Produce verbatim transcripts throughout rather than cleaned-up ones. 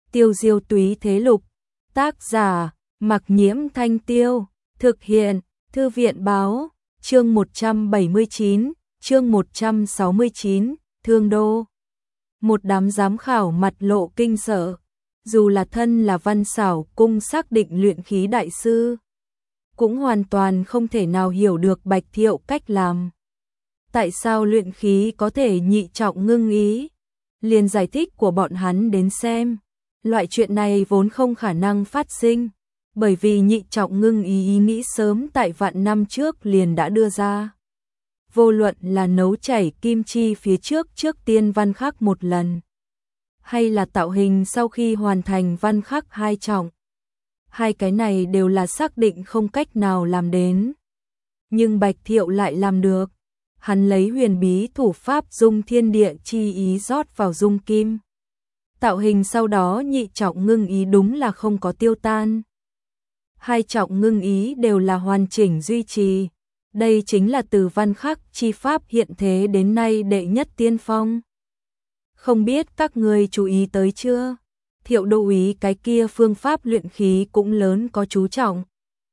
Tiêu Diêu Túy Thế Lục, tác giả, Mặc Nhiễm Thanh Tiêu, thực hiện, Thư viện Báo, chương một trăm bảy mươi chín, chương một trăm sáu mươi chín, Thương Đô. Một đám giám khảo mặt lộ kinh sợ, dù là thân là Văn Xảo Cung xác định luyện khí đại sư, cũng hoàn toàn không thể nào hiểu được Bạch Thiệu cách làm. Tại sao luyện khí có thể nhị trọng ngưng ý? Liền giải thích của bọn hắn đến xem. Loại chuyện này vốn không khả năng phát sinh, bởi vì nhị trọng ngưng ý ý nghĩ sớm tại vạn năm trước liền đã đưa ra. Vô luận là nấu chảy kim chi phía trước trước tiên văn khắc một lần, hay là tạo hình sau khi hoàn thành văn khắc hai trọng. Hai cái này đều là xác định không cách nào làm đến. Nhưng Bạch Thiệu lại làm được. Hắn lấy huyền bí thủ pháp dung thiên địa chi ý rót vào dung kim. Tạo hình sau đó nhị trọng ngưng ý đúng là không có tiêu tan. Hai trọng ngưng ý đều là hoàn chỉnh duy trì. Đây chính là từ văn khắc chi pháp hiện thế đến nay đệ nhất tiên phong. Không biết các người chú ý tới chưa? Thiệu đô úy cái kia phương pháp luyện khí cũng lớn có chú trọng.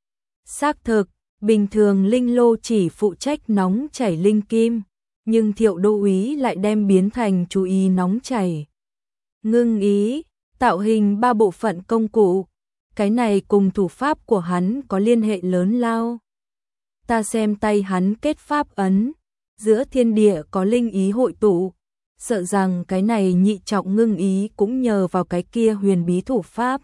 Xác thực, bình thường linh lô chỉ phụ trách nóng chảy linh kim, nhưng Thiệu đô úy lại đem biến thành chú ý nóng chảy. Ngưng ý, tạo hình ba bộ phận công cụ, cái này cùng thủ pháp của hắn có liên hệ lớn lao. Ta xem tay hắn kết pháp ấn, giữa thiên địa có linh ý hội tụ, sợ rằng cái này nhị trọng ngưng ý cũng nhờ vào cái kia huyền bí thủ pháp.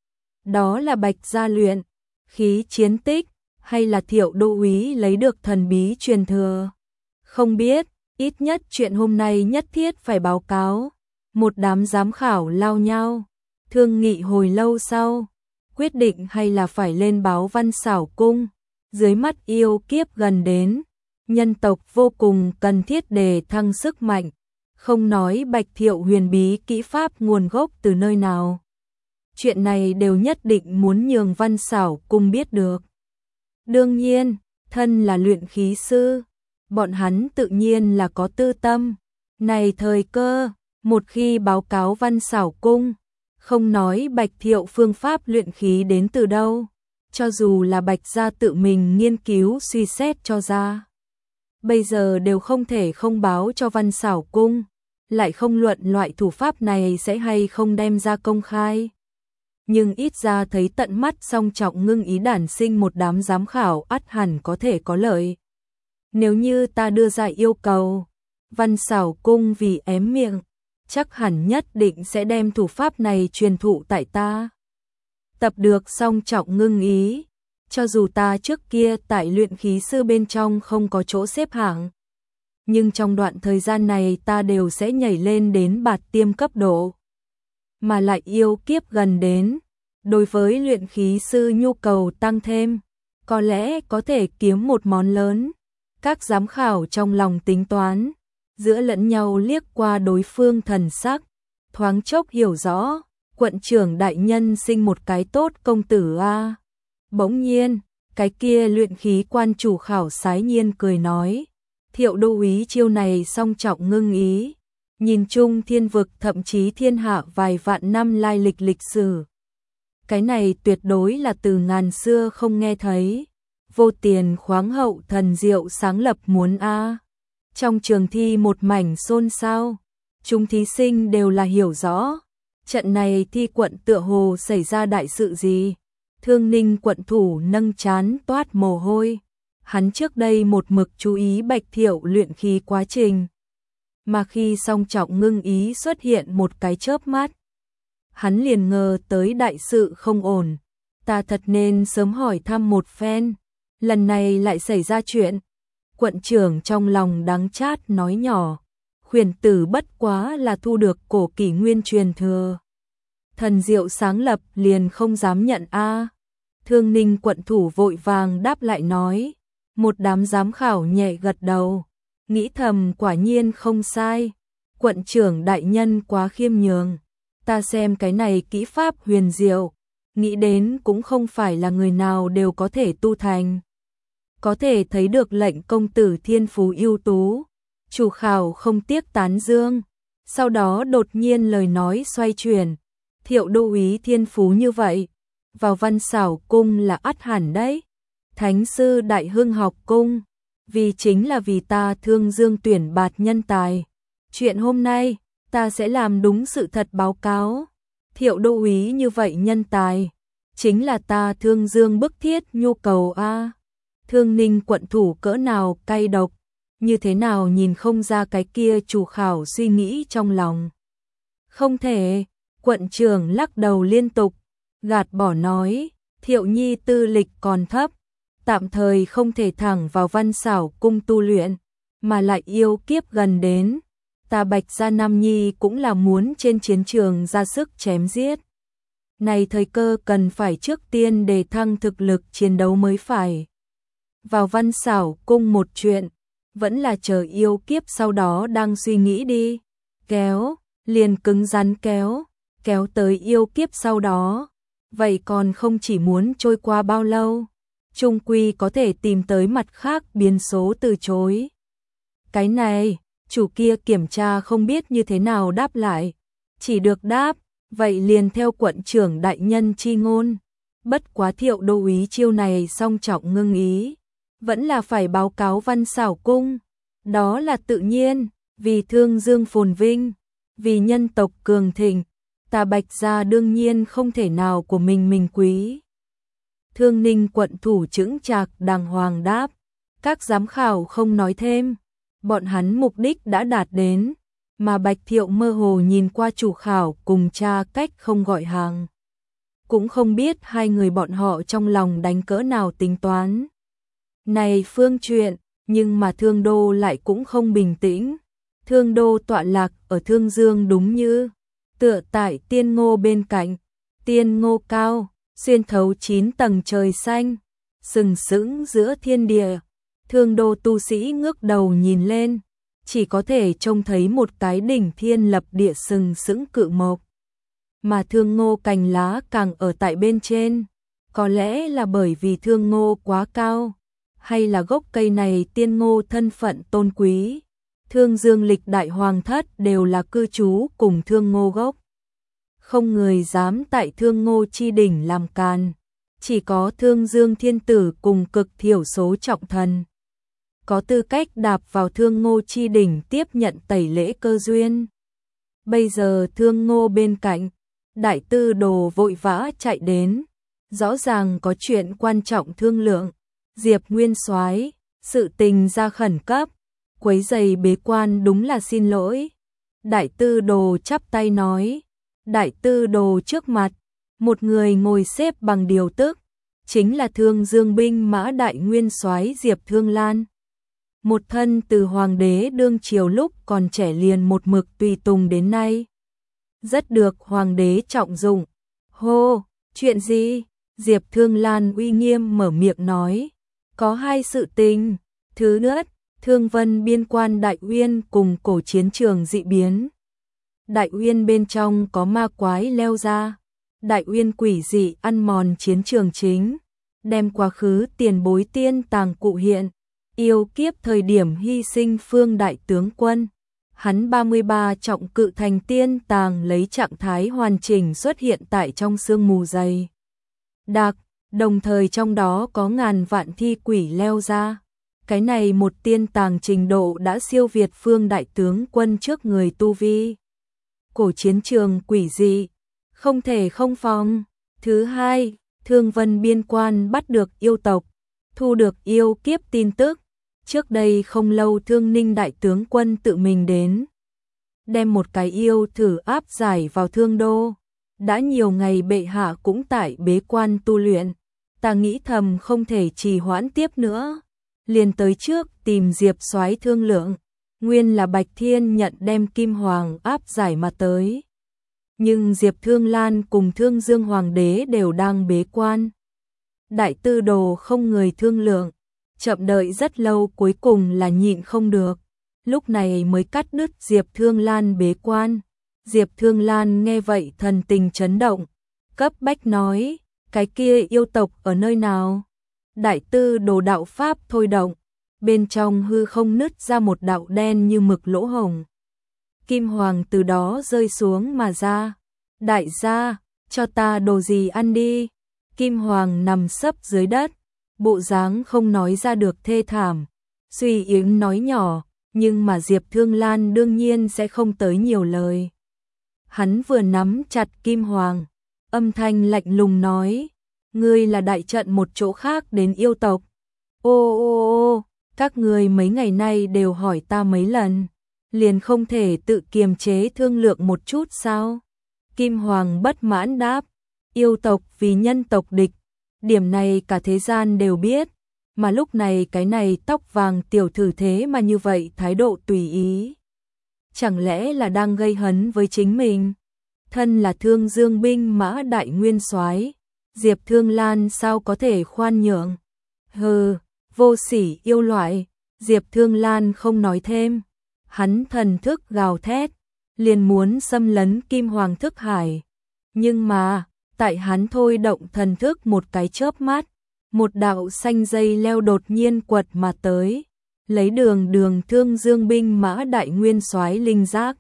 Đó là Bạch gia luyện, khí chiến tích, hay là Thiệu đô úy lấy được thần bí truyền thừa. Không biết, ít nhất chuyện hôm nay nhất thiết phải báo cáo. Một đám giám khảo lao nhau, thương nghị hồi lâu sau, quyết định hay là phải lên báo Văn Xảo Cung. Dưới mắt yêu kiếp gần đến, nhân tộc vô cùng cần thiết đề thăng sức mạnh, không nói Bạch Thiệu huyền bí kỹ pháp nguồn gốc từ nơi nào. Chuyện này đều nhất định muốn nhường Văn Xảo Cung biết được. Đương nhiên, thân là luyện khí sư, bọn hắn tự nhiên là có tư tâm. Này thời cơ, một khi báo cáo Văn Xảo Cung, không nói Bạch Thiệu phương pháp luyện khí đến từ đâu, cho dù là Bạch gia tự mình nghiên cứu suy xét cho ra, bây giờ đều không thể không báo cho Văn Xảo Cung, lại không luận loại thủ pháp này sẽ hay không đem ra công khai. Nhưng ít ra thấy tận mắt song trọng ngưng ý đản sinh một đám giám khảo ắt hẳn có thể có lợi. Nếu như ta đưa ra yêu cầu, Văn Xảo Cung vì ém miệng, chắc hẳn nhất định sẽ đem thủ pháp này truyền thụ tại ta. Tập được song trọng ngưng ý, cho dù ta trước kia tại luyện khí sư bên trong không có chỗ xếp hạng, nhưng trong đoạn thời gian này ta đều sẽ nhảy lên đến bạt tiêm cấp độ. Mà lại yêu kiếp gần đến, đối với luyện khí sư nhu cầu tăng thêm, có lẽ có thể kiếm một món lớn. Các giám khảo trong lòng tính toán, giữa lẫn nhau liếc qua đối phương thần sắc, thoáng chốc hiểu rõ, quận trưởng đại nhân sinh một cái tốt công tử a. Bỗng nhiên, cái kia luyện khí quan chủ khảo sái nhiên cười nói, Thiệu đô úy chiêu này song trọng ngưng ý, nhìn chung thiên vực thậm chí thiên hạ vài vạn năm lai lịch lịch sử. Cái này tuyệt đối là từ ngàn xưa không nghe thấy, vô tiền khoáng hậu thần diệu sáng lập muốn a. Trong trường thi một mảnh xôn xao, chúng thí sinh đều là hiểu rõ, trận này thi quận tựa hồ xảy ra đại sự gì. Thương Ninh quận thủ nâng trán toát mồ hôi, hắn trước đây một mực chú ý Bạch Thiệu luyện khí quá trình, mà khi song trọng ngưng ý xuất hiện một cái chớp mắt, hắn liền ngờ tới đại sự không ổn, ta thật nên sớm hỏi thăm một phen, lần này lại xảy ra chuyện. Quận trưởng trong lòng đắng chát nói nhỏ, khuyển tử bất quá là thu được cổ kỷ nguyên truyền thừa. Thần diệu sáng lập liền không dám nhận a. Thương Ninh quận thủ vội vàng đáp lại nói, một đám giám khảo nhẹ gật đầu, nghĩ thầm quả nhiên không sai, quận trưởng đại nhân quá khiêm nhường, ta xem cái này kỹ pháp huyền diệu, nghĩ đến cũng không phải là người nào đều có thể tu thành. Có thể thấy được lệnh công tử thiên phú ưu tú, chủ khảo không tiếc tán dương, sau đó đột nhiên lời nói xoay chuyển, Thiệu đô úy thiên phú như vậy, vào Văn Xảo cung là ắt hẳn đấy. Thánh sư Đại Hưng học cung, vì chính là vì ta Thương Dương tuyển bạt nhân tài. Chuyện hôm nay, ta sẽ làm đúng sự thật báo cáo. Thiệu đô úy như vậy nhân tài, chính là ta Thương Dương bức thiết nhu cầu a. Thương Ninh quận thủ cỡ nào cay độc, như thế nào nhìn không ra cái kia chủ khảo suy nghĩ trong lòng. Không thể, quận trưởng lắc đầu liên tục, gạt bỏ nói, Thiệu nhi tư lịch còn thấp, tạm thời không thể thẳng vào Văn Xảo cung tu luyện, mà lại yêu kiếp gần đến. Ta Bạch Gia Nam Nhi cũng là muốn trên chiến trường ra sức chém giết. Này thời cơ cần phải trước tiên đề thăng thực lực chiến đấu mới phải. Vào Văn Xảo cung một chuyện, vẫn là chờ yêu kiếp sau đó đang suy nghĩ đi. Kéo, liền cứng rắn kéo, kéo tới yêu kiếp sau đó. Vậy còn không chỉ muốn trôi qua bao lâu, chung quy có thể tìm tới mặt khác biến số từ chối. Cái này, chủ kia kiểm tra không biết như thế nào đáp lại, chỉ được đáp, vậy liền theo quận trưởng đại nhân chi ngôn. Bất quá Thiệu đô úy chiêu này song trọng ngưng ý, vẫn là phải báo cáo Văn Xảo cung, đó là tự nhiên, vì Thương Dương phồn vinh, vì nhân tộc cường thịnh, ta Bạch Gia đương nhiên không thể nào của mình mình quý. Thương Ninh quận thủ chững chạc đàng hoàng đáp, các giám khảo không nói thêm, bọn hắn mục đích đã đạt đến, mà Bạch Thiệu mơ hồ nhìn qua chủ khảo cùng cha cách không gọi hàng. Cũng không biết hai người bọn họ trong lòng đánh cỡ nào tính toán. Này phương chuyện, nhưng mà Thương Đô lại cũng không bình tĩnh. Thương Đô tọa lạc ở Thương Dương đúng như tựa tại tiên ngô bên cạnh, tiên ngô cao, xuyên thấu chín tầng trời xanh, sừng sững giữa thiên địa. Thương Đô tu sĩ ngước đầu nhìn lên, chỉ có thể trông thấy một cái đỉnh thiên lập địa sừng sững cự mộc. Mà thương ngô cành lá càng ở tại bên trên, có lẽ là bởi vì thương ngô quá cao, hay là gốc cây này tiên ngô thân phận tôn quý. Thương Dương lịch đại hoàng thất đều là cư trú cùng thương ngô gốc. Không người dám tại thương ngô chi đỉnh làm càn, chỉ có Thương Dương thiên tử cùng cực thiểu số trọng thần có tư cách đạp vào thương ngô chi đỉnh tiếp nhận tẩy lễ cơ duyên. Bây giờ thương ngô bên cạnh, đại tư đồ vội vã chạy đến, rõ ràng có chuyện quan trọng thương lượng. Diệp Nguyên Soái, sự tình ra khẩn cấp, quấy giày bế quan đúng là xin lỗi. Đại tư đồ chắp tay nói, đại tư đồ trước mặt, một người ngồi xếp bằng điều tức, chính là Thương Dương binh mã đại nguyên soái Diệp Thương Lan. Một thân từ hoàng đế đương triều lúc còn trẻ liền một mực tùy tùng đến nay. Rất được hoàng đế trọng dụng. Hô, chuyện gì? Diệp Thương Lan uy nghiêm mở miệng nói. Có hai sự tình. Thứ nhất, Thương Vân biên quan Đại Uyên cùng cổ chiến trường dị biến. Đại Uyên bên trong có ma quái leo ra. Đại Uyên quỷ dị ăn mòn chiến trường chính, đem quá khứ tiền bối tiên tàng cụ hiện. Yêu kiếp thời điểm hy sinh Phương đại tướng quân, hắn ba mươi ba trọng cự thành tiên tàng lấy trạng thái hoàn chỉnh xuất hiện tại trong sương mù dày đặc, đồng thời trong đó có ngàn vạn thi quỷ leo ra. Cái này một tiên tàng trình độ đã siêu việt Phương đại tướng quân trước người tu vi. Cổ chiến trường quỷ dị, không thể không phòng. Thứ hai, Thương Vân biên quan bắt được yêu tộc, thu được yêu kiếp tin tức. Trước đây không lâu Thương Ninh đại tướng quân tự mình đến, đem một cái yêu thử áp giải vào Thương Đô. Đã nhiều ngày bệ hạ cũng tại bế quan tu luyện, ta nghĩ thầm không thể trì hoãn tiếp nữa, liền tới trước tìm Diệp soái thương lượng. Nguyên là Bạch Thiên nhận đem Kim Hoàng áp giải mà tới, nhưng Diệp Thương Lan cùng Thương Dương hoàng đế đều đang bế quan. Đại tư đồ không người thương lượng, chậm đợi rất lâu cuối cùng là nhịn không được, lúc này mới cắt đứt Diệp Thương Lan bế quan. Diệp Thương Lan nghe vậy thần tình chấn động, cấp bách nói, cái kia yêu tộc ở nơi nào? Đại tư đồ đạo pháp thôi động, bên trong hư không nứt ra một đạo đen như mực lỗ hồng. Kim Hoàng từ đó rơi xuống mà ra, Đại gia, cho ta đồ gì ăn đi. Kim Hoàng nằm sấp dưới đất, bộ dáng không nói ra được thê thảm. Suy Yến nói nhỏ, nhưng mà Diệp Thương Lan đương nhiên sẽ không tới nhiều lời. Hắn vừa nắm chặt Kim Hoàng, âm thanh lạnh lùng nói, ngươi là đại trận một chỗ khác đến yêu tộc. Ô ô ô, các ngươi mấy ngày nay đều hỏi ta mấy lần, liền không thể tự kiềm chế thương lượng một chút sao? Kim Hoàng bất mãn đáp, yêu tộc vì nhân tộc địch, điểm này cả thế gian đều biết, mà lúc này cái này tóc vàng tiểu thử thế mà như vậy thái độ tùy ý. Chẳng lẽ là đang gây hấn với chính mình? Thân là Thương Dương binh mã đại nguyên soái, Diệp Thương Lan sao có thể khoan nhượng? Hừ, vô sỉ yêu loại. Diệp Thương Lan không nói thêm, hắn thần thức gào thét, liền muốn xâm lấn Kim Hoàng thức hải. Nhưng mà, tại hắn thôi động thần thức một cái chớp mắt, một đạo xanh dây leo đột nhiên quật mà tới, lấy đường đường Thương Dương binh mã đại nguyên soái linh giác.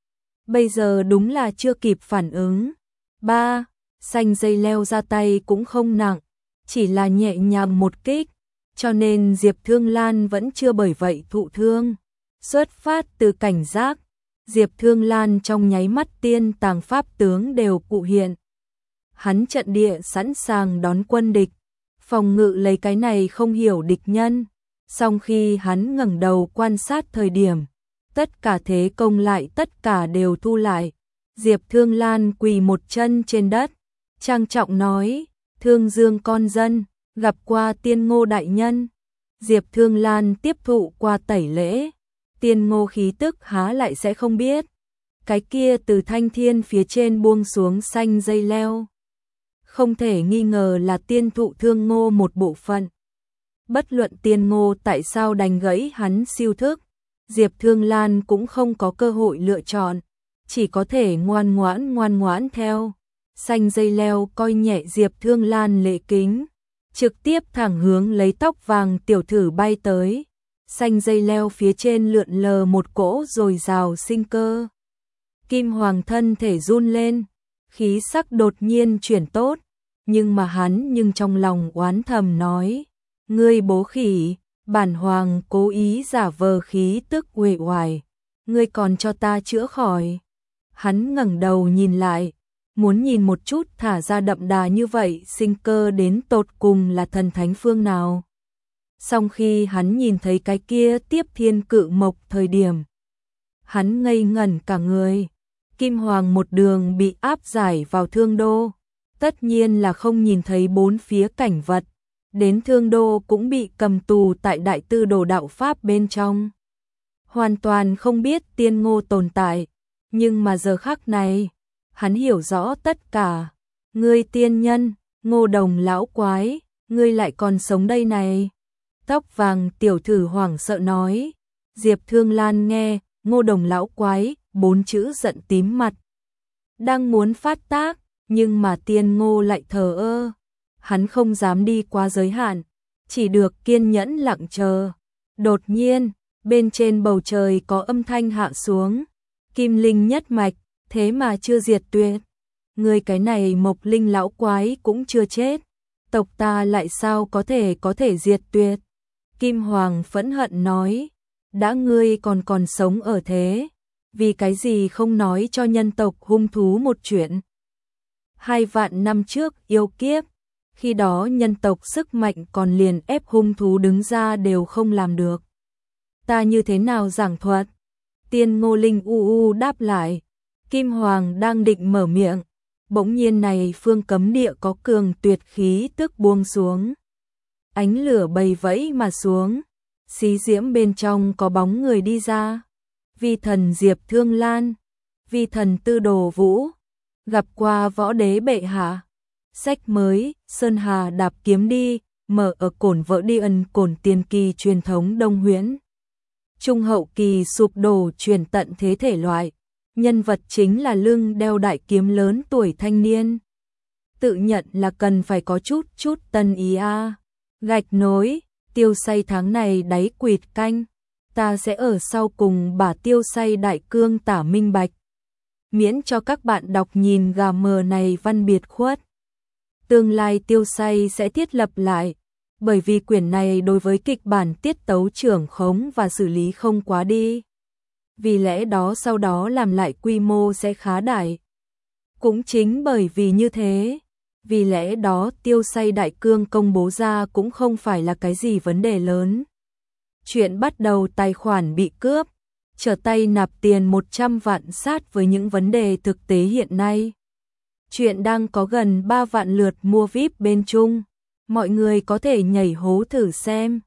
Bây giờ đúng là chưa kịp phản ứng. Ba, xanh dây leo ra tay cũng không nặng, chỉ là nhẹ nhàng một kích, cho nên Diệp Thương Lan vẫn chưa bởi vậy thụ thương. Xuất phát từ cảnh giác, Diệp Thương Lan trong nháy mắt tiên tàng pháp tướng đều cụ hiện. Hắn trận địa sẵn sàng đón quân địch, phòng ngự lấy cái này không hiểu địch nhân. Song khi hắn ngẩng đầu quan sát thời điểm, tất cả thế công lại tất cả đều thu lại. Diệp Thương Lan quỳ một chân trên đất, trang trọng nói, Thương Dương con dân, gặp qua Tiên Ngô đại nhân. Diệp Thương Lan tiếp thụ qua tẩy lễ, Tiên Ngô khí tức há lại sẽ không biết. Cái kia từ thanh thiên phía trên buông xuống xanh dây leo, không thể nghi ngờ là tiên thụ Thương Ngô một bộ phận. Bất luận Tiên Ngô tại sao đành gãy hắn siêu thức, Diệp Thương Lan cũng không có cơ hội lựa chọn, chỉ có thể ngoan ngoãn ngoan ngoãn theo. Xanh dây leo coi nhẹ Diệp Thương Lan lễ kính, trực tiếp thẳng hướng lấy tóc vàng tiểu thử bay tới. Xanh dây leo phía trên lượn lờ một cỗ dồi dào sinh cơ. Kim Hoàng thân thể run lên, khí sắc đột nhiên chuyển tốt, nhưng mà hắn nhưng trong lòng oán thầm nói, ngươi bố khỉ, bản hoàng cố ý giả vờ khí tức uể oải, ngươi còn cho ta chữa khỏi. Hắn ngẩng đầu nhìn lại, muốn nhìn một chút thả ra đậm đà như vậy sinh cơ đến tột cùng là thần thánh phương nào. Song khi hắn nhìn thấy cái kia tiếp thiên cự mộc thời điểm, hắn ngây ngẩn cả người. Kim Hoàng một đường bị áp giải vào Thương Đô, tất nhiên là không nhìn thấy bốn phía cảnh vật, đến Thương Đô cũng bị cầm tù tại Đại Tư Đồ đạo Pháp bên trong. Hoàn toàn không biết Tiên Ngô tồn tại, nhưng mà giờ khắc này, hắn hiểu rõ tất cả. Ngươi tiên nhân, Ngô Đồng lão quái, ngươi lại còn sống đây này. Tóc vàng tiểu thử hoảng sợ nói. Diệp Thương Lan nghe, Ngô Đồng lão quái, bốn chữ giận tím mặt. Đang muốn phát tác, nhưng mà Tiên Ngô lại thờ ơ. Hắn không dám đi qua giới hạn, chỉ được kiên nhẫn lặng chờ. Đột nhiên, bên trên bầu trời có âm thanh hạ xuống. Kim linh nhất mạch, thế mà chưa diệt tuyệt. Người cái này Mộc Linh lão quái cũng chưa chết. Tộc ta lại sao có thể có thể diệt tuyệt. Kim Hoàng phẫn hận nói, đã ngươi còn còn sống ở thế, vì cái gì không nói cho nhân tộc hung thú một chuyện. Hai vạn năm trước yêu kiếp, khi đó nhân tộc sức mạnh còn liền ép hung thú đứng ra đều không làm được. Ta như thế nào giảng thuật? Tiên Ngô Linh u u đáp lại. Kim Hoàng đang định mở miệng, bỗng nhiên này phương cấm địa có cường tuyệt khí tức buông xuống. Ánh lửa bầy vẫy mà xuống, xí diễm bên trong có bóng người đi ra. Vi thần Diệp Thương Lan, vi thần Tư Đồ Vũ, gặp qua võ đế bệ hạ. Sách mới, Sơn Hà đạp kiếm đi, mở ở cổn vỡ đi ân cổn tiền kỳ truyền thống Đông Huyễn. Trung hậu kỳ sụp đổ truyền tận thế thể loại, nhân vật chính là lưng đeo đại kiếm lớn tuổi thanh niên. Tự nhận là cần phải có chút chút tân ý a. Gạch nối, Tiêu Say tháng này đáy quỵt canh, ta sẽ ở sau cùng bả Tiêu Say đại cương tả minh bạch. miễn cho các bạn đọc nhìn gà mờ này văn biệt khuất. Tương lai Tiêu Say sẽ thiết lập lại, bởi vì quyển này đối với kịch bản tiết tấu trưởng khống và xử lý không quá đi. Vì lẽ đó sau đó làm lại quy mô sẽ khá đại. Cũng chính bởi vì như thế, vì lẽ đó Tiêu Say đại cương công bố ra cũng không phải là cái gì vấn đề lớn. Chuyện bắt đầu tài khoản bị cướp, trở tay nạp tiền một trăm vạn sát với những vấn đề thực tế hiện nay. Chuyện đang có gần ba vạn lượt mua vi ai pi bên Trung, mọi người có thể nhảy hố thử xem.